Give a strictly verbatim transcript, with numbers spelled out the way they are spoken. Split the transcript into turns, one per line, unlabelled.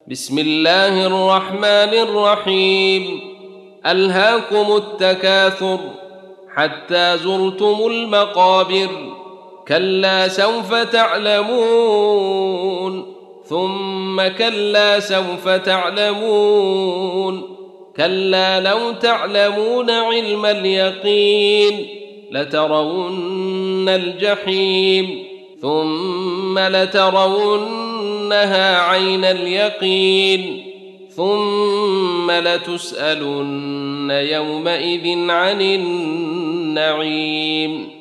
بسم الله الرحمن الرحيم. ألهاكم التكاثر حتى زرتم المقابر، كلا سوف تعلمون ثم كلا سوف تعلمون، كلا لو تعلمون علم اليقين لترون الجحيم ثم لترونها عين اليقين ثم لتسألن يومئذ عن النعيم.